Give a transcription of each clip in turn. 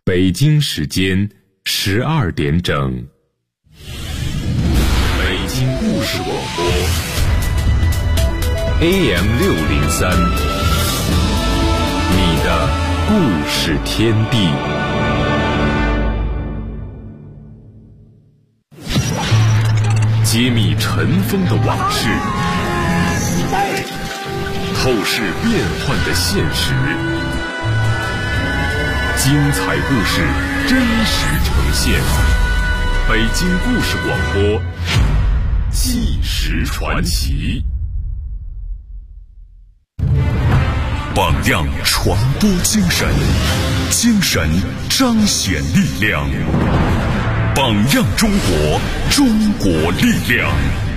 北京时间12点整。北京故事广播 AM603，你的故事天地。揭秘尘封的往事，透视变幻的现实，精彩故事真实呈现。北京故事广播，纪实传奇。 榜样传播精神，精神彰显力量。榜样中国，中国力量。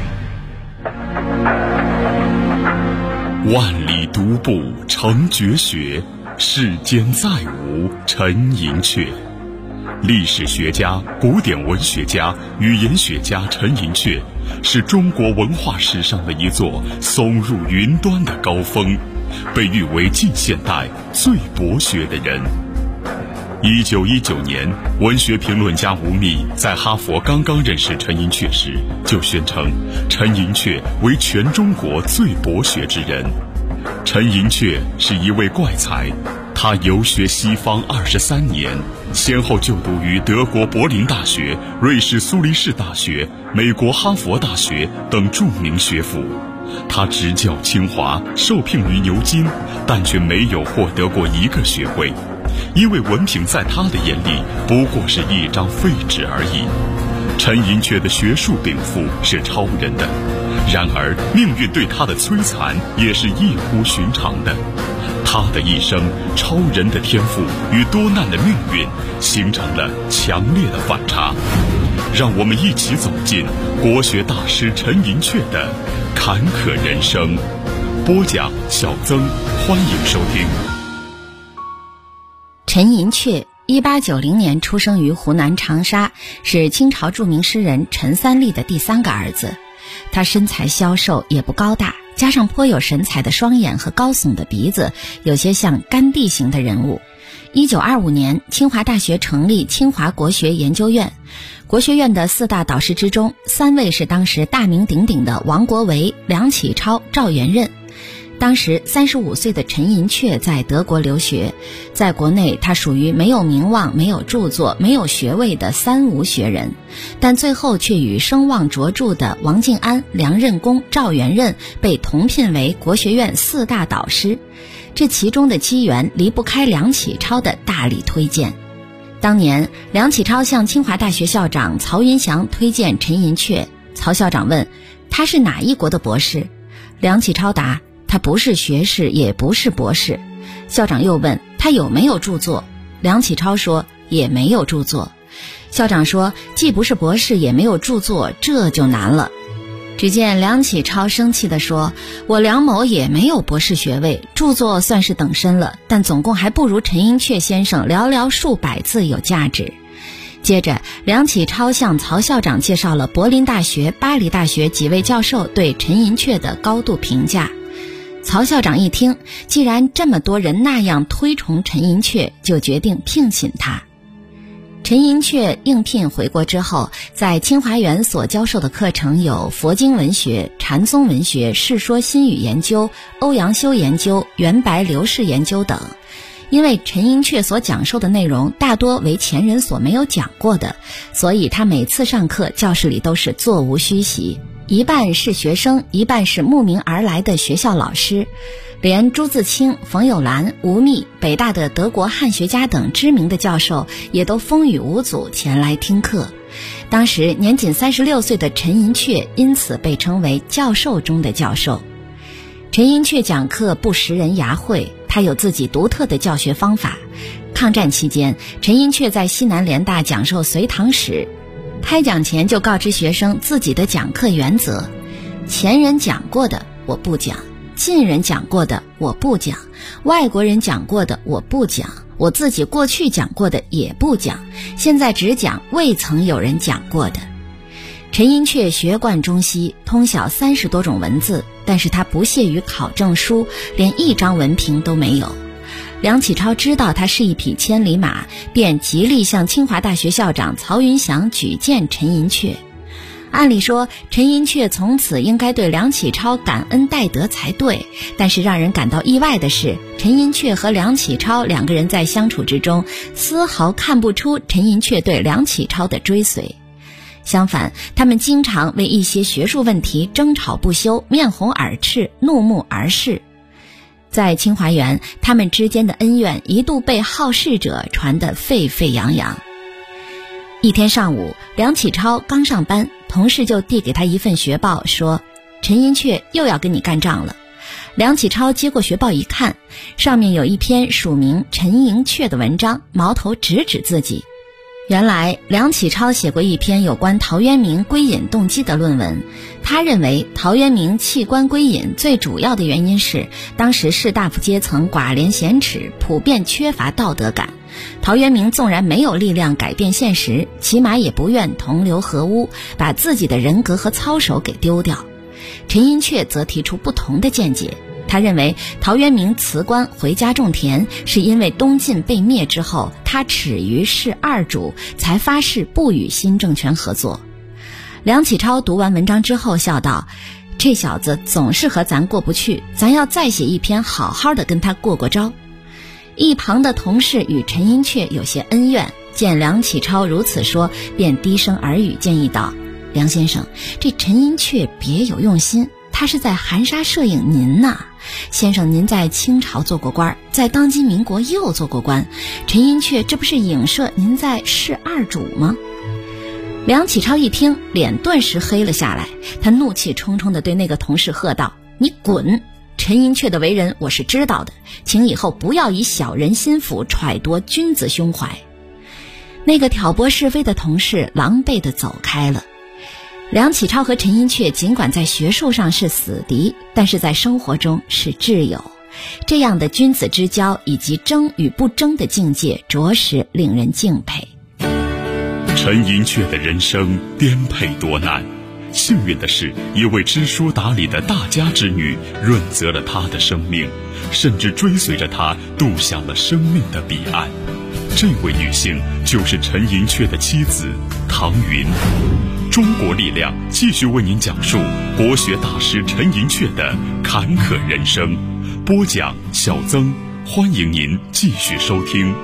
万里独步成绝学，世间再无陈寅恪。历史学家、古典文学家、语言学家陈寅恪，是中国文化史上的一座耸入云端的高峰，被誉为近现代最博学的人。1919年，文学评论家吴宓在哈佛刚刚认识陈寅恪时，就宣称陈寅恪为全中国最博学之人。陈寅恪是一位怪才，他游学西方23年，先后就读于德国柏林大学、瑞士苏黎世大学、美国哈佛大学等著名学府。他执教清华，受聘于牛津，但却没有获得过一个学位，因为文凭在他的眼里不过是一张废纸而已。陈寅恪的学术禀赋是超人的，然而命运对他的摧残也是异乎寻常的。他的一生，超人的天赋与多难的命运形成了强烈的反差。让我们一起走进国学大师陈寅恪的坎坷人生。播讲小曾，欢迎收听。 陈寅恪1890年出生于湖南长沙，是清朝著名诗人陈三立的第3个儿子。他身材消瘦，也不高大，加上颇有神采的双眼和高耸的鼻子，有些像甘地型的人物。1925年，清华大学成立清华国学研究院。国学院的4大导师之中，3位是当时大名鼎鼎的王国维、梁启超、赵元任。当时35岁的陈寅恪在德国留学，在国内他属于没有名望、没有著作、没有学位的3无学人，但最后却与声望卓著的王敬安、梁任公、赵元任被同聘为国学院4大导师。这其中的机缘离不开梁启超的大力推荐。当年梁启超向清华大学校长曹云祥推荐陈寅恪，曹校长问他是哪一国的博士，梁启超答他不是学士，也不是博士。校长又问他有没有著作，梁启超说也没有著作。校长说既不是博士，也没有著作，这就难了。只见梁启超生气地说，我梁某也没有博士学位，著作算是等身了，但总共还不如陈寅恪先生寥寥数百字有价值。接着梁启超向曹校长介绍了柏林大学、巴黎大学几位教授对陈寅恪的高度评价。曹校长一听，既然这么多人那样推崇陈寅恪，就决定聘请他。陈寅恪应聘回国之后，在清华园所教授的课程有佛经文学、禅宗文学、世说新语研究、欧阳修研究、元白刘氏研究等。因为陈寅恪所讲授的内容大多为前人所没有讲过的，所以他每次上课教室里都是座无虚席，一半是学生，一半是慕名而来的学校老师。连朱自清、冯友兰、吴宓、北大的德国汉学家等知名的教授也都风雨无阻前来听课。当时年仅36岁的陈寅恪因此被称为教授中的教授。陈寅恪讲课不食人牙慧，他有自己独特的教学方法。抗战期间，陈寅恪在西南联大讲授隋唐史，开讲前就告知学生自己的讲课原则：前人讲过的我不讲，近人讲过的我不讲，外国人讲过的我不讲，我自己过去讲过的也不讲，现在只讲未曾有人讲过的。陈寅恪学贯中西，通晓30多种文字，但是他不屑于考证书，连一张文凭都没有。 梁启超知道他是一匹千里马，便极力向清华大学校长曹云祥举荐陈寅恪。按理说，陈寅恪从此应该对梁启超感恩戴德才对，但是让人感到意外的是，陈寅恪和梁启超两个人在相处之中，丝毫看不出陈寅恪对梁启超的追随。相反，他们经常为一些学术问题争吵不休，面红耳赤，怒目而视。在清华园，他们之间的恩怨一度被好事者传得沸沸扬扬。一天上午，梁启超刚上班，同事就递给他一份学报，说陈寅恪又要跟你干仗了。梁启超接过学报一看，上面有一篇署名陈寅恪的文章，矛头直指自己。原来梁启超写过一篇有关陶渊明归隐动机的论文，他认为陶渊明弃官归隐最主要的原因是当时士大夫阶层寡廉鲜耻，普遍缺乏道德感。陶渊明纵然没有力量改变现实，起码也不愿同流合污，把自己的人格和操守给丢掉。陈寅恪则提出不同的见解，他认为陶渊明辞官回家种田，是因为东晋被灭之后，他耻于事二主，才发誓不与新政权合作。梁启超读完文章之后笑道，这小子总是和咱过不去，咱要再写一篇好好的跟他过过招。一旁的同事与陈寅恪有些恩怨，见梁启超如此说，便低声耳语建议道，梁先生，这陈寅恪别有用心，他是在含沙射影您呐。先生您在清朝做过官，在当今民国又做过官，陈寅恪这不是影射您在事二主吗？梁启超一听，脸顿时黑了下来，他怒气冲冲地对那个同事喝道，你滚！陈寅恪的为人我是知道的，请以后不要以小人心腹揣度君子胸怀。那个挑拨是非的同事狼狈地走开了。梁启超和陈寅恪尽管在学术上是死敌，但是在生活中是挚友。这样的君子之交以及争与不争的境界，着实令人敬佩。 陈寅恪的人生颠沛多难，幸运的是，一位知书达理的大家之女润泽了他的生命，甚至追随着他渡向了生命的彼岸。这位女性就是陈寅恪的妻子唐云。中国力量继续为您讲述国学大师陈寅恪的坎坷人生。播讲小曾，欢迎您继续收听。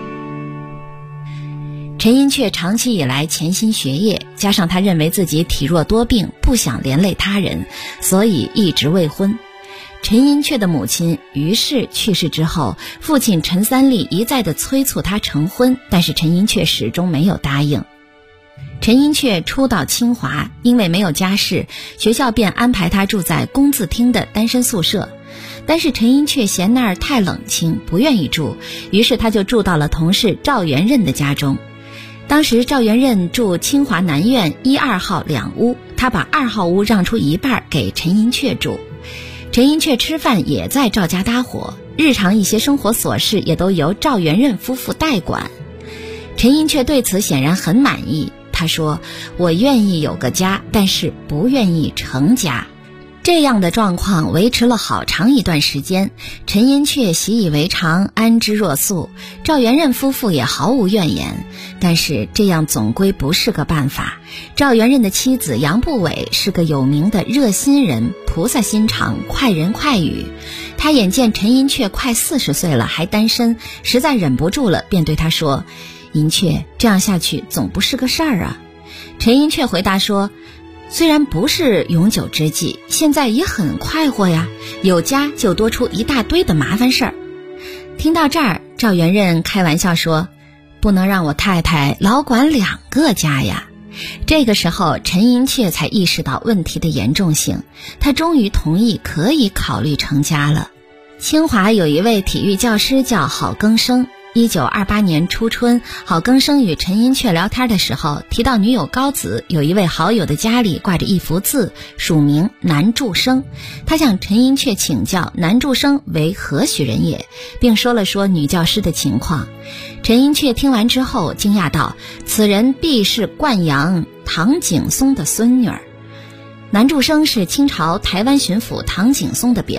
陈寅恪长期以来潜心学业，加上他认为自己体弱多病，不想连累他人，所以一直未婚。陈寅恪的母亲于氏去世之后，父亲陈三立一再地催促他成婚，但是陈寅恪始终没有答应。陈寅恪初到清华，因为没有家世，学校便安排他住在工字厅的单身宿舍。但是陈寅恪嫌那儿太冷清，不愿意住，于是他就住到了同事赵元任的家中。当时赵元任住清华南院1、2号2屋，他把2号屋让出一半给陈寅恪住。陈寅恪吃饭也在赵家搭伙，日常一些生活琐事也都由赵元任夫妇代管。陈寅恪对此显然很满意，他说，我愿意有个家，但是不愿意成家。这样的状况维持了好长一段时间，陈寅恪习以为常，安之若素，赵元任夫妇也毫无怨言。但是这样总归不是个办法。赵元任的妻子杨步伟是个有名的热心人，菩萨心肠，快人快语。他眼见陈寅恪快40岁了还单身，实在忍不住了，便对他说，寅恪，这样下去总不是个事儿啊。陈寅恪回答说，虽然不是永久之计，现在也很快活呀，有家就多出一大堆的麻烦事儿。听到这儿，赵元任开玩笑说，不能让我太太老管2个家呀。这个时候陈寅恪才意识到问题的严重性，他终于同意可以考虑成家了。清华有一位体育教师叫郝庚生，1928年初春，郝庚生与陈寅恪聊天的时候，提到女友高子有一位好友的家里挂着一幅字，署名南柱生。他向陈寅恪请教南柱生为何许人也，并说了说女教师的情况。陈寅恪听完之后惊讶道，此人必是灌阳唐景崧的孙女儿。南柱生是清朝台湾巡抚唐景崧的别号，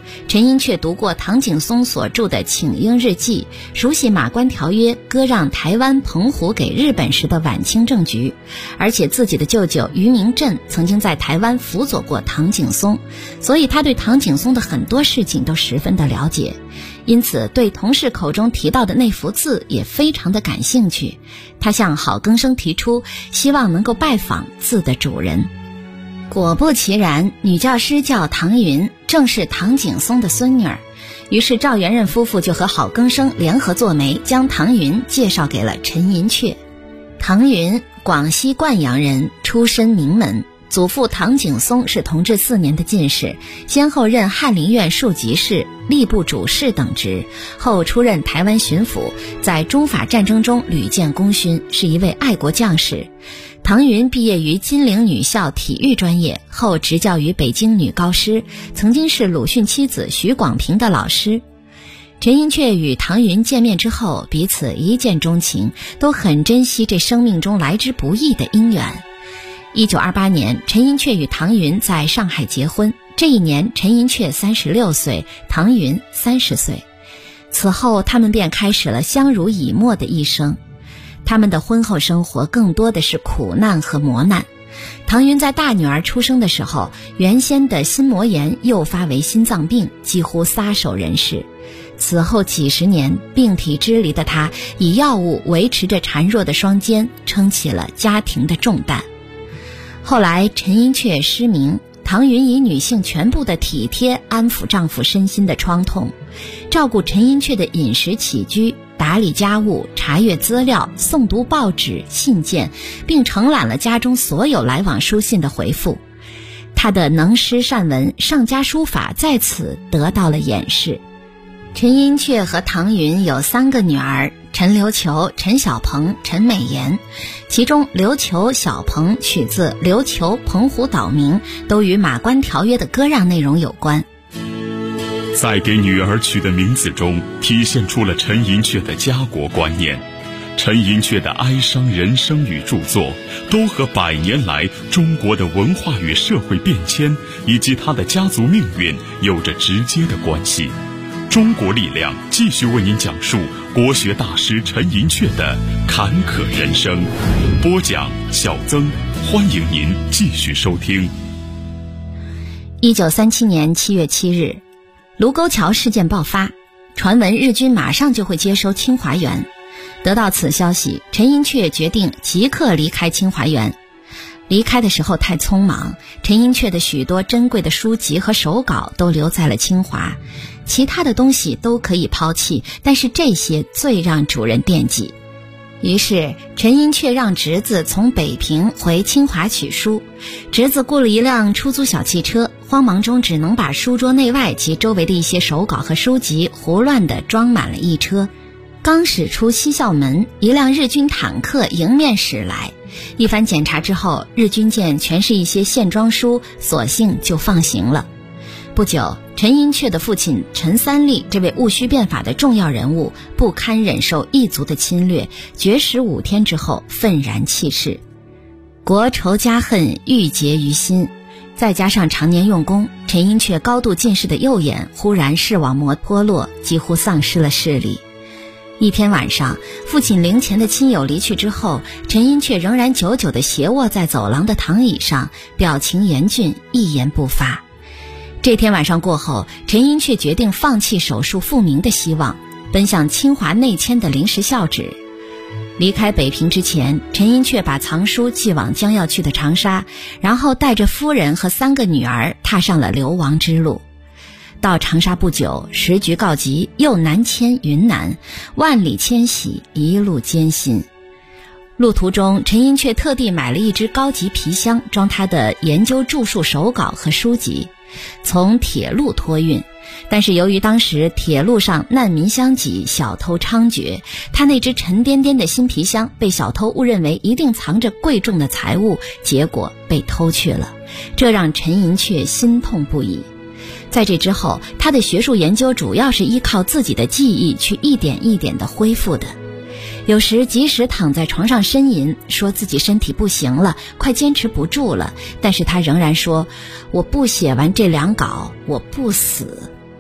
陈寅恪读过唐景崧所著的《请缨日记》，熟悉马关条约割让台湾澎湖给日本时的晚清政局，而且自己的舅舅于明震曾经在台湾辅佐过唐景崧，所以他对唐景崧的很多事情都十分的了解，因此对同事口中提到的那幅字也非常的感兴趣。他向郝庚生提出希望能够拜访字的主人。果不其然，女教师叫唐云，正是唐景崧的孙女儿。于是赵元任夫妇就和郝庚生联合做媒，将唐云介绍给了陈寅恪。唐云，广西灌阳人，出身名门，祖父唐景崧是同治4年的进士，先后任翰林院庶吉士、吏部主事等职，后出任台湾巡抚，在中法战争中屡建功勋，是一位爱国将士。唐云毕业于金陵女校体育专业，后执教于北京女高师，曾经是鲁迅妻子许广平的老师。陈寅恪与唐云见面之后，彼此一见钟情，都很珍惜这生命中来之不易的姻缘。1928年，陈寅恪与唐云在上海结婚，这一年陈寅恪36岁，唐云30岁。此后他们便开始了相濡以沫的一生。他们的婚后生活更多的是苦难和磨难。唐云在大女儿出生的时候，原先的心膜炎诱发为心脏病，几乎撒手人世。此后几十年，病体支离的她以药物维持着孱弱的双肩，撑起了家庭的重担。后来陈寅恪失明，唐云以女性全部的体贴安抚丈夫身心的创痛，照顾陈寅恪的饮食起居，打理家务，查阅资料，诵读报纸、信件，并承揽了家中所有来往书信的回复。他的能诗善文、上佳书法在此得到了掩饰。陈寅恪和唐云有3个女儿，陈琉球、陈小鹏、陈美妍，其中琉球、小鹏取自琉球、澎湖岛名，都与马关条约的割让内容有关。 在给女儿取的名字中，体现出了陈寅恪的家国观念。陈寅恪的哀伤人生与著作，都和100年来中国的文化与社会变迁，以及他的家族命运有着直接的关系。中国力量继续为您讲述国学大师陈寅恪的坎坷人生。播讲小曾，欢迎您继续收听。 1937年7月7日，卢沟桥事件爆发，传闻日军马上就会接收清华园。得到此消息，陈寅恪决定即刻离开清华园。离开的时候太匆忙，陈寅恪的许多珍贵的书籍和手稿都留在了清华，其他的东西都可以抛弃，但是这些最让主人惦记。于是陈寅恪让侄子从北平回清华取书，侄子雇了一辆出租小汽车，慌忙中只能把书桌内外及周围的一些手稿和书籍胡乱地装满了一车。刚驶出西校门，一辆日军坦克迎面驶来，一番检查之后，日军见全是一些线装书，索性就放行了。不久，陈寅恪的父亲陈三立这位戊戌变法的重要人物不堪忍受异族的侵略，绝食5天之后愤然弃世。国仇家恨郁结于心，再加上常年用功，陈寅恪高度近视的右眼忽然视网膜脱落，几乎丧失了视力。一天晚上，父亲灵前的亲友离去之后，陈寅恪仍然久久地斜卧在走廊的躺椅上，表情严峻，一言不发。这天晚上过后，陈寅恪决定放弃手术复明的希望，奔向清华内迁的临时校址。离开北平之前，陈寅恪把藏书寄往将要去的长沙，然后带着夫人和3个女儿踏上了流亡之路。到长沙不久，时局告急，又南迁云南，万里迁徙，一路艰辛。路途中，陈寅恪特地买了一只高级皮箱，装他的研究著述手稿和书籍，从铁路托运。但是由于当时铁路上难民相挤，小偷猖獗，他那只沉甸甸的新皮箱被小偷误认为一定藏着贵重的财物，结果被偷去了，这让陈寅恪心痛不已。在这之后，他的学术研究主要是依靠自己的记忆去一点一点地恢复的。有时即使躺在床上呻吟，说自己身体不行了，快坚持不住了，但是他仍然说，我不写完这2稿，我不死。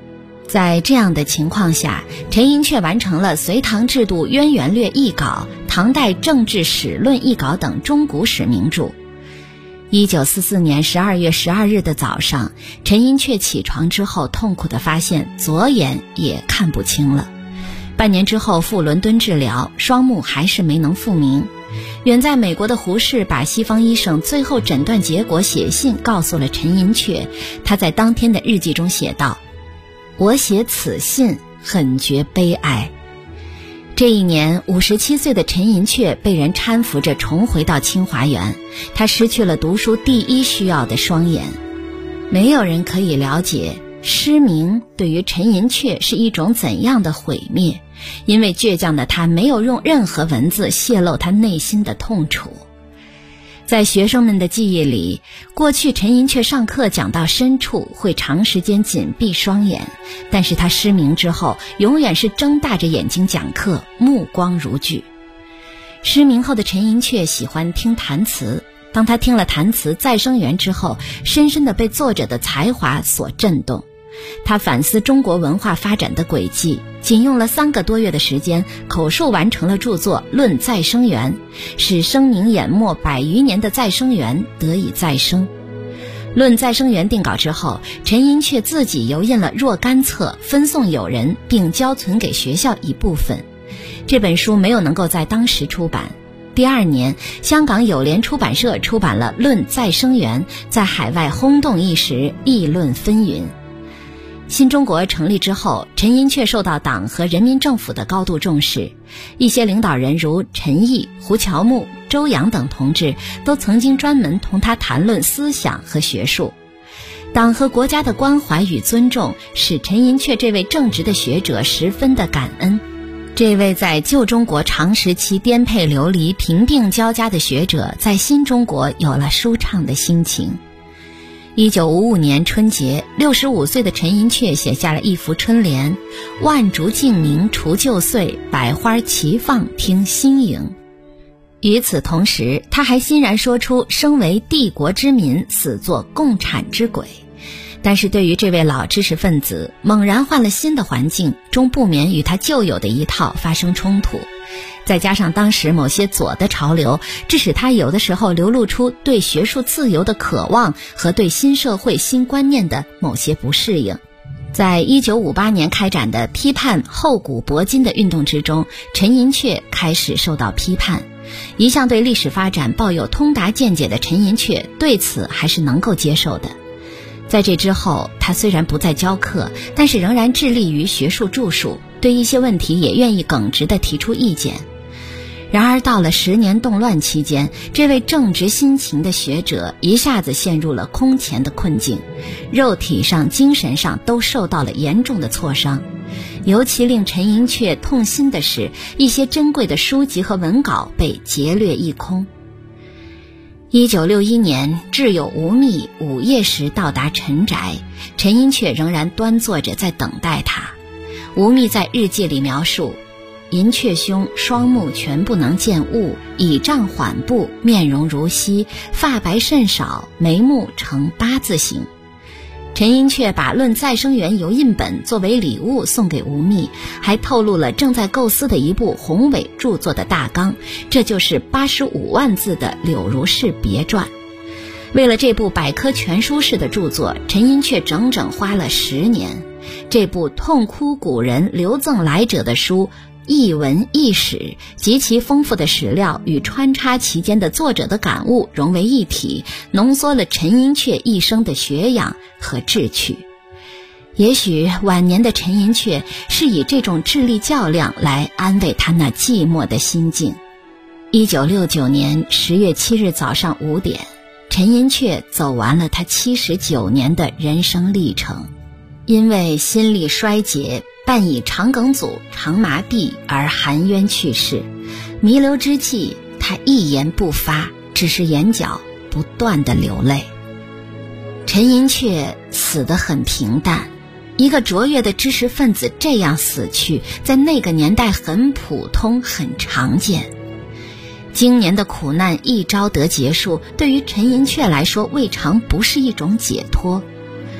在这样的情况下，陈寅恪完成了《隋唐制度渊源略》译稿、唐代政治史论译稿等中古史名著。1944年12月12日的早上，陈寅恪起床之后，痛苦地发现左眼也看不清了。半年之后赴伦敦治疗，双目还是没能复明。远在美国的胡适把西方医生最后诊断结果写信告诉了陈寅恪，他在当天的日记中写道：我写此信很觉悲哀。这一年57岁的陈寅恪被人搀扶着重回到清华园，他失去了读书第一需要的双眼。没有人可以了解失明对于陈寅恪是一种怎样的毁灭，因为倔强的他没有用任何文字泄露他内心的痛楚。在学生们的记忆里，过去陈寅恪上课讲到深处会长时间紧闭双眼，但是他失明之后永远是睁大着眼睛讲课，目光如炬。失明后的陈寅恪喜欢听弹词，当他听了弹词《再生缘》之后，深深地被作者的才华所震动。他反思中国文化发展的轨迹，仅用了3个多月的时间，口述完成了著作《论再生缘》，使声名湮没100余年的再生缘得以再生。《论再生缘》定稿之后，陈寅恪自己油印了若干册，分送友人，并交存给学校一部分。这本书没有能够在当时出版。第2年，香港友联出版社出版了《论再生缘》，在海外轰动一时，议论纷纭。新中国成立之后，陈寅恪受到党和人民政府的高度重视，一些领导人如陈毅、胡乔木、周扬等同志都曾经专门同他谈论思想和学术。党和国家的关怀与尊重使陈寅恪这位正直的学者十分的感恩。这位在旧中国长时期颠沛流离、贫病交加的学者，在新中国有了舒畅的心情。1955年春节，65岁的陈寅恪写下了一幅春联：万烛静明除旧岁，百花齐放听新颖。与此同时，他还欣然说出生为帝国之民，死作共产之鬼。但是对于这位老知识分子，猛然换了新的环境，终不免与他旧有的一套发生冲突。再加上当时某些左的潮流，致使他有的时候流露出对学术自由的渴望和对新社会新观念的某些不适应。在1958年开展的批判厚古薄今的运动之中，陈寅恪开始受到批判。一向对历史发展抱有通达见解的陈寅恪对此还是能够接受的。在这之后，他虽然不再教课，但是仍然致力于学术著述，对一些问题也愿意耿直地提出意见。然而到了10年动乱期间，这位正直心情的学者一下子陷入了空前的困境，肉体上、精神上都受到了严重的挫伤。尤其令陈寅恪痛心的是，一些珍贵的书籍和文稿被劫掠一空。1961年，挚友吴宓午夜时到达陈宅，陈寅恪仍然端坐着在等待他。吴宓在日记里描述：寅恪兄双目全不能见物，倚杖缓步，面容如昔，发白甚少，眉目呈8字形。陈寅恪把《论再生缘》油印本作为礼物送给吴宓，还透露了正在构思的一部宏伟著作的大纲，这就是85万字的《柳如是别传》。为了这部百科全书式的著作，陈寅恪整整花了10年。这部痛哭古人留赠来者的书，一文一史，极其丰富的史料与穿插其间的作者的感悟融为一体，浓缩了陈寅恪一生的学养和志趣。也许晚年的陈寅恪是以这种智力较量来安慰他那寂寞的心境。1969年10月7日早上5点，陈寅恪走完了他79年的人生历程。因为心力衰竭，伴以肠梗阻、肠麻痹而含冤去世。弥留之际，他一言不发，只是眼角不断地流泪。陈寅恪死得很平淡，一个卓越的知识分子这样死去，在那个年代很普通，很常见。经年的苦难一朝得结束，对于陈寅恪来说，未尝不是一种解脱。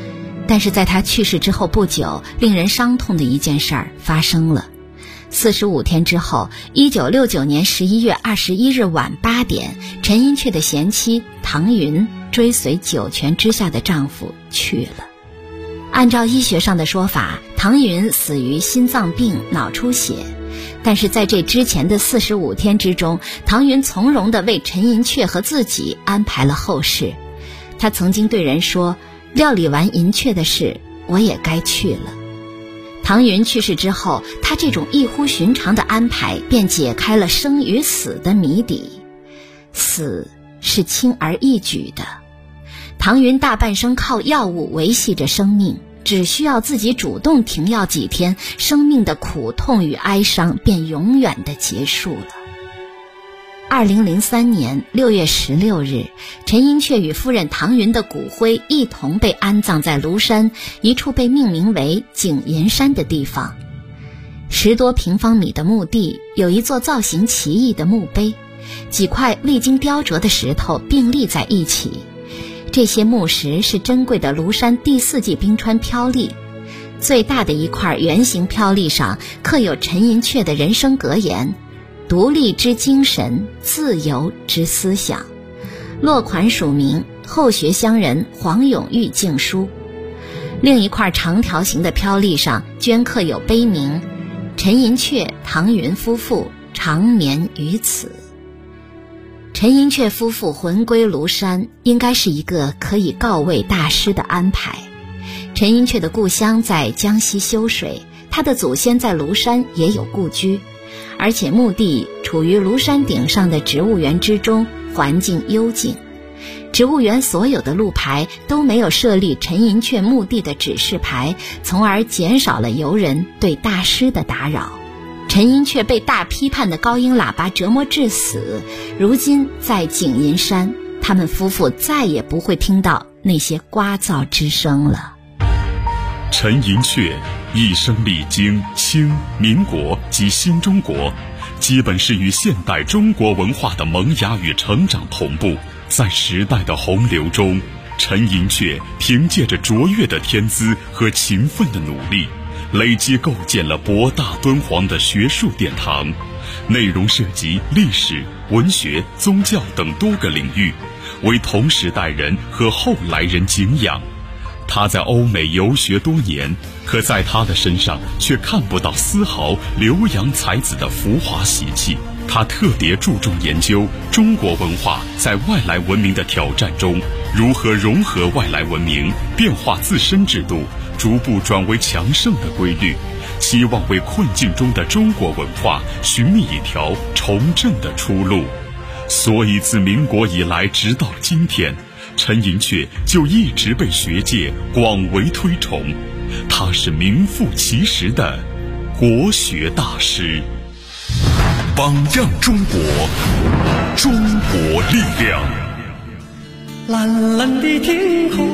但是在他去世之后不久，令人伤痛的一件事儿发生了。45天之后，1969年11月21日晚8点，陈寅恪的贤妻唐云追随九泉之下的丈夫去了。按照医学上的说法，唐云死于心脏病、脑出血。但是在这之前的45天之中，唐云从容地为陈寅恪和自己安排了后事。他曾经对人说，料理完寅恪的事，我也该去了。唐云去世之后，他这种异乎寻常的安排便解开了生与死的谜底。死是轻而易举的，唐云大半生靠药物维系着生命，只需要自己主动停药几天，生命的苦痛与哀伤便永远地结束了。2003年6月16日，陈寅恪与夫人唐云的骨灰一同被安葬在庐山一处被命名为景银山的地方。10多平方米的墓地有一座造型奇异的墓碑，几块未经雕琢的石头并立在一起。这些木石是珍贵的庐山第4纪冰川飘砾，最大的一块圆形飘砾上刻有陈寅恪的人生格言：独立之精神，自由之思想。落款署名后学乡人黄永玉敬书。另一块长条形的飘砾上镌刻有碑名：陈寅恪、唐云夫妇长眠于此。陈寅恪夫妇魂归庐山，应该是一个可以告慰大师的安排。陈寅恪的故乡在江西修水，他的祖先在庐山也有故居，而且墓地处于庐山顶上的植物园之中，环境幽静。植物园所有的路牌都没有设立陈寅恪墓地的指示牌，从而减少了游人对大师的打扰。陈寅恪被大批判的高音喇叭折磨致死，如今在景银山，他们夫妇再也不会听到那些聒噪之声了。 陈寅恪一生历经清、民国及新中国，基本是与现代中国文化的萌芽与成长同步。在时代的洪流中，陈寅恪凭借着卓越的天资和勤奋的努力，累积构建了博大敦煌的学术殿堂，内容涉及历史、文学、宗教等多个领域，为同时代人和后来人敬仰。他在欧美游学多年，可在他的身上却看不到丝毫留洋才子的浮华习气。他特别注重研究中国文化在外来文明的挑战中如何融合外来文明，变化自身制度，逐步转为强盛的规律，期望为困境中的中国文化寻觅一条重振的出路。所以自民国以来直到今天，陈寅恪就一直被学界广为推崇，他是名副其实的国学大师。 榜样中国，中国力量。 蓝蓝的天空，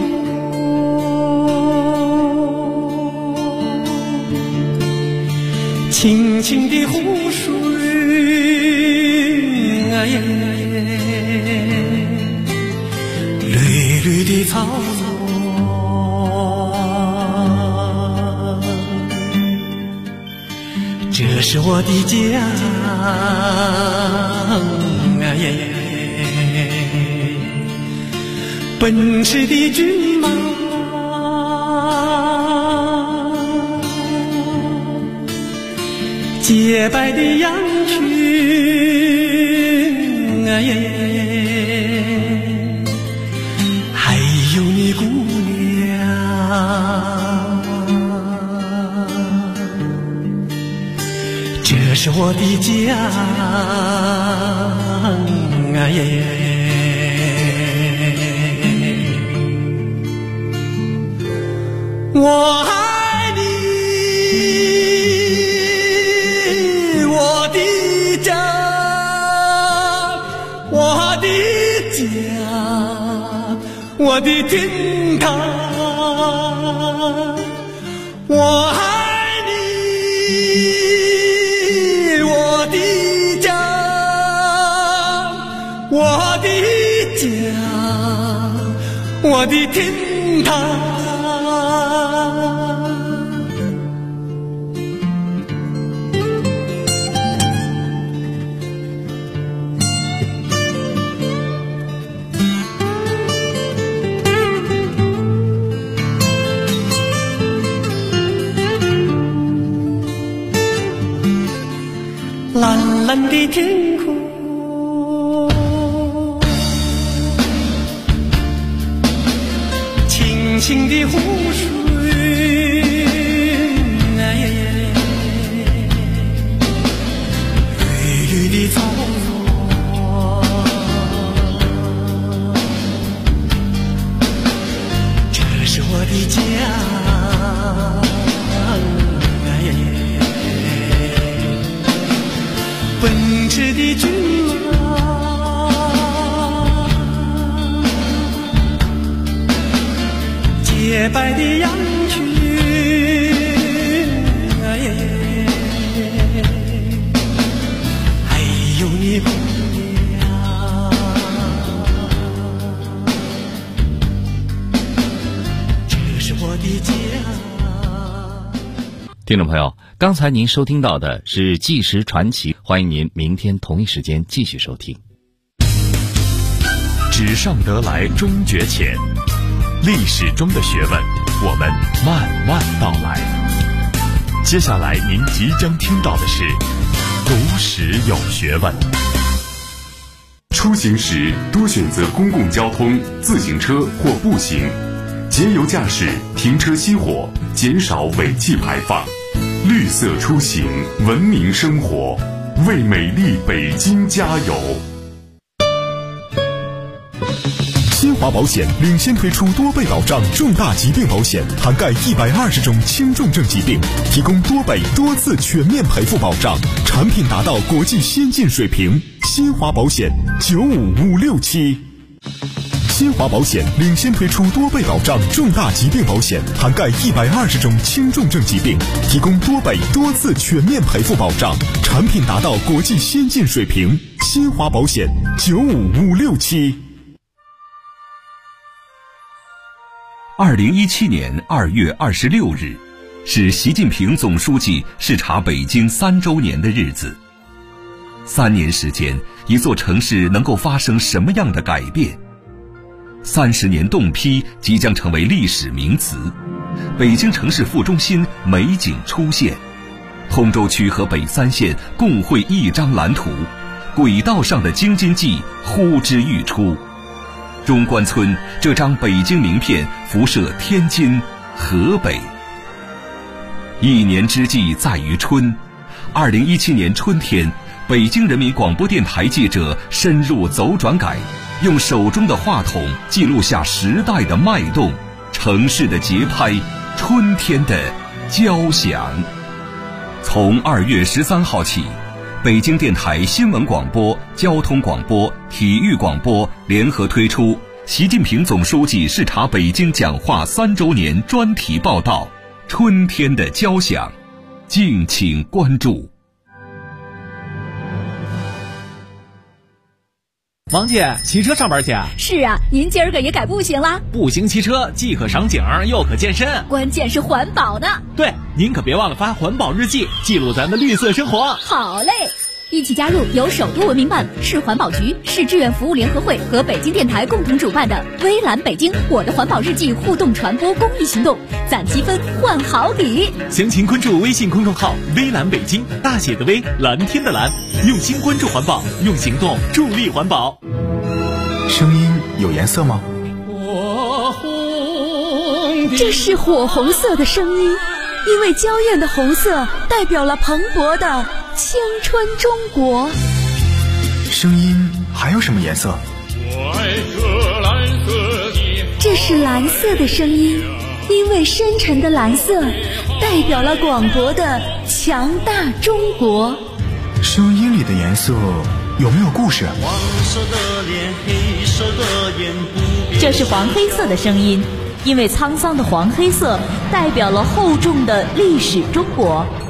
清清的湖水，绿绿的草原，这是我的家，奔驰的骏马，洁白的羊群，还有你姑娘，这是我的家，我爱你，我的家，我的家，我的天堂。我爱你，我的家，我的家，我的天堂。 蓝的天空，清清的湖水，绿绿的草原，这是我的家。奔驰的骏马，洁白的羊群，还有你姑娘，这是我的家。 听众朋友，刚才您收听到的是《纪实传奇》，欢迎您明天同一时间继续收听。 纸上得来终觉浅，历史中的学问，我们慢慢道来。接下来您即将听到的是读史有学问。 出行时多选择公共交通、自行车或步行，节油驾驶，停车熄火，减少尾气排放。绿色出行，文明生活，为美丽北京加油！新华保险领先推出多倍保障重大疾病保险，涵盖120种轻重症疾病，提供多倍多次全面赔付保障，产品达到国际先进水平。新华保险95567。新华保险领先推出多倍保障重大疾病保险，涵盖120种轻重症疾病，提供多倍多次全面赔付保障，产品达到国际先进水平。新华保险95567。 2017年2月26日，是习近平总书记视察北京3周年的日子。3年时间，一座城市能够发生什么样的改变？30年冻批即将成为历史名词，北京城市副中心美景出现，通州区和北3县共绘一张蓝图，轨道上的京津冀呼之欲出。中关村这张北京名片辐射天津、河北。一年之计在于春，2017年春天，北京人民广播电台记者深入走转改，用手中的话筒记录下时代的脉动，城市的节拍，春天的交响。从2月13号起，北京电台新闻广播、交通广播、体育广播联合推出习近平总书记视察北京讲话3周年专题报道《春天的交响》，敬请关注。 王姐，骑车上班去啊？ 是啊，您今儿个也改步行啦？ 步行骑车既可赏景又可健身， 关键是环保呢。 对，您可别忘了发环保日记，记录咱的绿色生活。 好嘞，一起加入由首都文明办、市环保局、市志愿服务联合会和北京电台共同主办的微蓝北京我的环保日记互动传播公益行动，攒积分换好礼。 详情关注微信公众号微蓝北京，大写的微，蓝天的蓝，用心关注环保，用行动助力环保。 声音有颜色吗？ 这是火红色的声音，因为娇艳的红色代表了蓬勃的青春中国。 声音还有什么颜色？ 这是蓝色的声音，因为深沉的蓝色代表了广博的强大中国。 声音里的颜色有没有故事？ 这是黄黑色的声音，因为沧桑的黄黑色代表了厚重的历史中国。